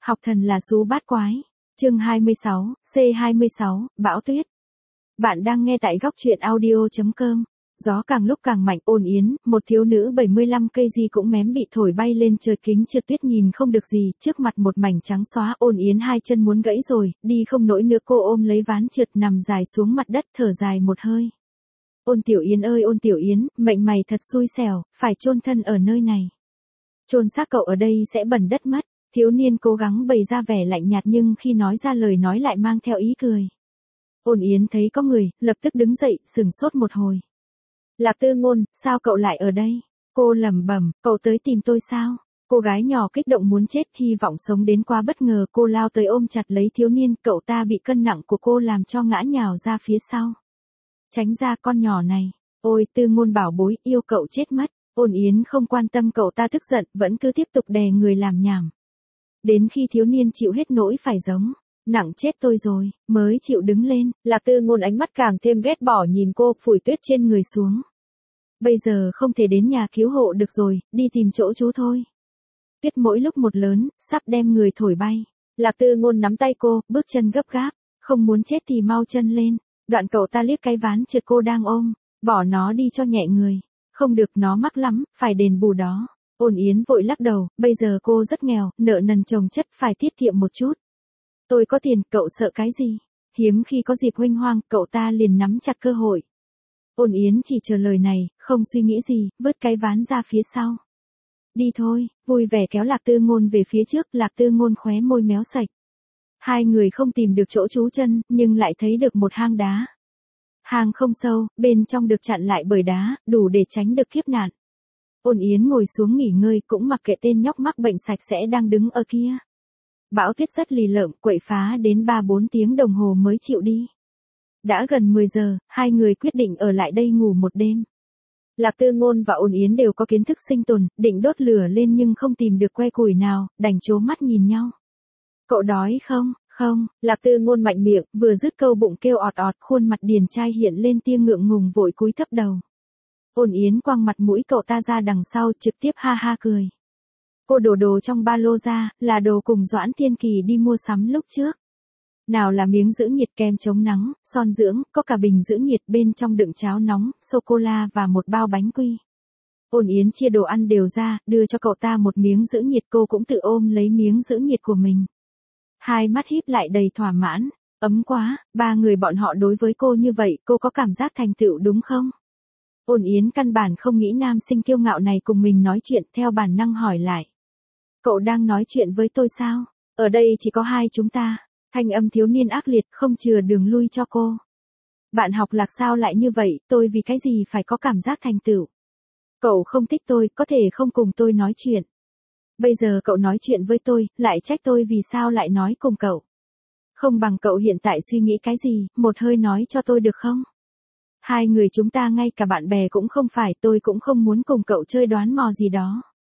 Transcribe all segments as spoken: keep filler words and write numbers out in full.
Học thần là sú bát quái. Chương hai mươi sáu, C hai mươi sáu, Bão Tuyết. Bạn đang nghe tại góc truyện audio chấm com. Gió càng lúc càng mạnh, Ôn Yến, một thiếu nữ bảy mươi lăm cây gì cũng mém bị thổi bay lên trời, kính trượt tuyết nhìn không được gì, trước mặt một mảnh trắng xóa. Ôn Yến hai chân muốn gãy rồi, đi không nổi nữa, cô ôm lấy ván trượt nằm dài xuống mặt đất, thở dài một hơi. Ôn Tiểu Yến ơi Ôn Tiểu Yến, mệnh mày thật xui xẻo, phải chôn thân ở nơi này. Chôn xác cậu ở đây sẽ bẩn đất mất. Thiếu niên cố gắng bày ra vẻ lạnh nhạt nhưng khi nói ra lời nói lại mang theo ý cười. Ôn Yến thấy có người, lập tức đứng dậy, sửng sốt một hồi. Lạc Tư Ngôn, sao cậu lại ở đây? Cô lẩm bẩm, cậu tới tìm tôi sao? Cô gái nhỏ kích động muốn chết, hy vọng sống đến quá bất ngờ, cô lao tới ôm chặt lấy thiếu niên, cậu ta bị cân nặng của cô làm cho ngã nhào ra phía sau. Tránh ra con nhỏ này, ôi Tư Ngôn bảo bối, yêu cậu chết mất. Ôn Yến không quan tâm cậu ta tức giận, vẫn cứ tiếp tục đè người làm nhảm. Đến khi thiếu niên chịu hết nỗi phải giống, nặng chết tôi rồi, mới chịu đứng lên. Lạc Tư Ngôn ánh mắt càng thêm ghét bỏ nhìn cô, phủi tuyết trên người xuống. Bây giờ không thể đến nhà cứu hộ được rồi, đi tìm chỗ chú thôi. Tuyết mỗi lúc một lớn, sắp đem người thổi bay. Lạc Tư Ngôn nắm tay cô, bước chân gấp gáp, không muốn chết thì mau chân lên. Đoạn cậu ta liếc cái ván trượt cô đang ôm, bỏ nó đi cho nhẹ người. Không được, nó mắc lắm, phải đền bù đó. Ôn Yến vội lắc đầu, bây giờ cô rất nghèo, nợ nần chồng chất, phải tiết kiệm một chút. Tôi có tiền, cậu sợ cái gì? Hiếm khi có dịp huênh hoang, cậu ta liền nắm chặt cơ hội. Ôn Yến chỉ chờ lời này, không suy nghĩ gì, vứt cái ván ra phía sau. Đi thôi, vui vẻ kéo Lạc Tư Ngôn về phía trước, Lạc Tư Ngôn khóe môi méo sạch. Hai người không tìm được chỗ trú chân, nhưng lại thấy được một hang đá. Hang không sâu, bên trong được chặn lại bởi đá, đủ để tránh được kiếp nạn. Ôn Yến ngồi xuống nghỉ ngơi, cũng mặc kệ tên nhóc mắc bệnh sạch sẽ đang đứng ở kia. Bão tuyết rất lì lợm, quậy phá đến ba bốn tiếng đồng hồ mới chịu đi. Đã gần mười giờ, hai người quyết định ở lại đây ngủ một đêm. Lạc Tư Ngôn và Ôn Yến đều có kiến thức sinh tồn, định đốt lửa lên nhưng không tìm được que củi nào, đành trố mắt nhìn nhau. Cậu đói không? Không, Lạc Tư Ngôn mạnh miệng, vừa dứt câu bụng kêu ọt ọt, khuôn mặt điển trai hiện lên tia ngượng ngùng, vội cúi thấp đầu. Ôn Yến quăng mặt mũi cậu ta ra đằng sau, trực tiếp ha ha cười. Cô đổ đồ trong ba lô ra, là đồ cùng Doãn Thiên Kỳ đi mua sắm lúc trước. Nào là miếng giữ nhiệt, kem chống nắng, son dưỡng, có cả bình giữ nhiệt, bên trong đựng cháo nóng, sô-cô-la và một bao bánh quy. Ôn Yến chia đồ ăn đều ra, đưa cho cậu ta một miếng giữ nhiệt, cô cũng tự ôm lấy miếng giữ nhiệt của mình. Hai mắt híp lại đầy thỏa mãn, ấm quá, ba người bọn họ đối với cô như vậy, cô có cảm giác thành tựu đúng không? Ôn Yến căn bản không nghĩ nam sinh kiêu ngạo này cùng mình nói chuyện, theo bản năng hỏi lại. Cậu đang nói chuyện với tôi sao? Ở đây chỉ có hai chúng ta. Thanh âm thiếu niên ác liệt, không chừa đường lui cho cô. Bạn học Lạc sao lại như vậy, tôi vì cái gì phải có cảm giác thành tựu? Cậu không thích tôi, có thể không cùng tôi nói chuyện. Bây giờ cậu nói chuyện với tôi, lại trách tôi vì sao lại nói cùng cậu. Không bằng cậu hiện tại suy nghĩ cái gì, một hơi nói cho tôi được không? Hai người chúng ta ngay cả bạn bè cũng không phải, tôi cũng không muốn cùng cậu chơi đoán mò gì đó.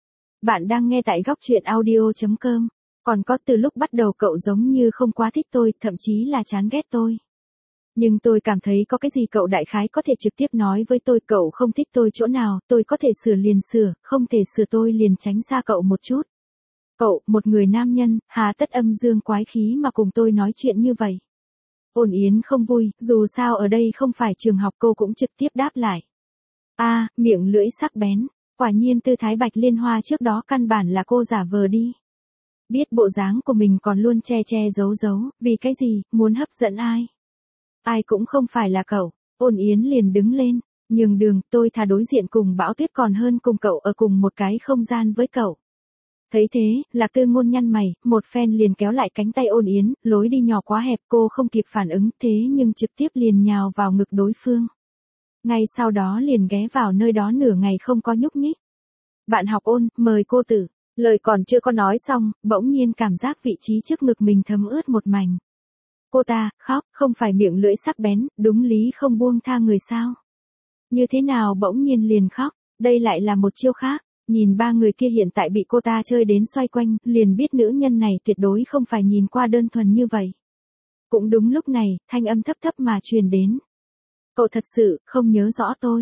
Bạn đang nghe tại góc truyện audio chấm com. Còn có, từ lúc bắt đầu cậu giống như không quá thích tôi, thậm chí là chán ghét tôi. Nhưng tôi cảm thấy có cái gì cậu đại khái có thể trực tiếp nói với tôi, cậu không thích tôi chỗ nào, tôi có thể sửa liền sửa, không thể sửa tôi liền tránh xa cậu một chút. Cậu, một người nam nhân, hà tất âm dương quái khí mà cùng tôi nói chuyện như vậy. Ôn Yến không vui, dù sao ở đây không phải trường học, cô cũng trực tiếp đáp lại. A, à, miệng lưỡi sắc bén, quả nhiên tư thái Bạch Liên Hoa trước đó căn bản là cô giả vờ đi. Biết bộ dáng của mình còn luôn che che giấu giấu, vì cái gì, muốn hấp dẫn ai? Ai cũng không phải là cậu. Ôn Yến liền đứng lên, nhường đường, tôi thà đối diện cùng Bão Tuyết còn hơn cùng cậu ở cùng một cái không gian với cậu. Thấy thế, Lạc Tư Ngôn nhăn mày, một phen liền kéo lại cánh tay Ôn Yến, lối đi nhỏ quá hẹp, cô không kịp phản ứng, thế nhưng trực tiếp liền nhào vào ngực đối phương. Ngay sau đó liền ghé vào nơi đó nửa ngày không có nhúc nhích. Bạn học Ôn, mời cô tử. Lời còn chưa có nói xong, bỗng nhiên cảm giác vị trí trước ngực mình thấm ướt một mảnh. Cô ta, khóc, không phải miệng lưỡi sắc bén, đúng lý không buông tha người sao? Như thế nào bỗng nhiên liền khóc, đây lại là một chiêu khác. Nhìn ba người kia hiện tại bị cô ta chơi đến xoay quanh, liền biết nữ nhân này tuyệt đối không phải nhìn qua đơn thuần như vậy. Cũng đúng lúc này, thanh âm thấp thấp mà truyền đến. Cậu thật sự không nhớ rõ tôi.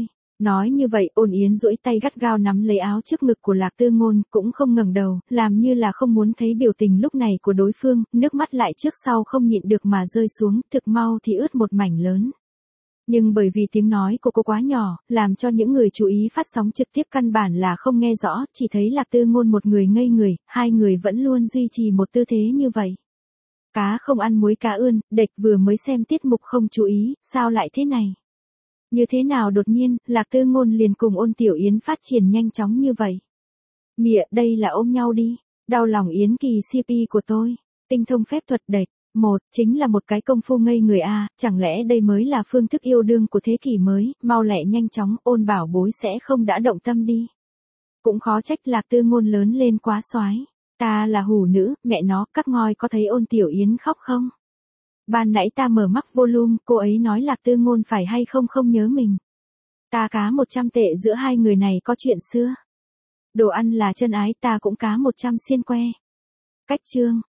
Nói như vậy, Ôn Yến duỗi tay gắt gao nắm lấy áo trước ngực của Lạc Tư Ngôn, cũng không ngẩng đầu, làm như là không muốn thấy biểu tình lúc này của đối phương, nước mắt lại trước sau không nhịn được mà rơi xuống, thực mau thì ướt một mảnh lớn. Nhưng bởi vì tiếng nói của cô quá nhỏ, làm cho những người chú ý phát sóng trực tiếp căn bản là không nghe rõ, chỉ thấy Lạc Tư Ngôn một người ngây người, hai người vẫn luôn duy trì một tư thế như vậy. Cá không ăn muối cá ươn, đệch vừa mới xem tiết mục không chú ý, sao lại thế này? Như thế nào đột nhiên, Lạc Tư Ngôn liền cùng Ôn Tiểu Yến phát triển nhanh chóng như vậy? Mịa, đây là ôm nhau đi. Đau lòng Yến Kỳ xê pê của tôi. Tinh thông phép thuật đệch. Một, chính là một cái công phu ngây người a, chẳng lẽ đây mới là phương thức yêu đương của thế kỷ mới, mau lẹ nhanh chóng, Ôn bảo bối sẽ không đã động tâm đi. Cũng khó trách Lạc Tư Ngôn lớn lên quá soái. Ta là hủ nữ, mẹ nó, các ngoi có thấy Ôn Tiểu Yến khóc không? Ban nãy ta mở mắc volume, cô ấy nói Lạc Tư Ngôn phải hay không không nhớ mình. Ta cá một trăm tệ giữa hai người này có chuyện xưa. Đồ ăn là chân ái, ta cũng cá một trăm xiên que. Cách chương.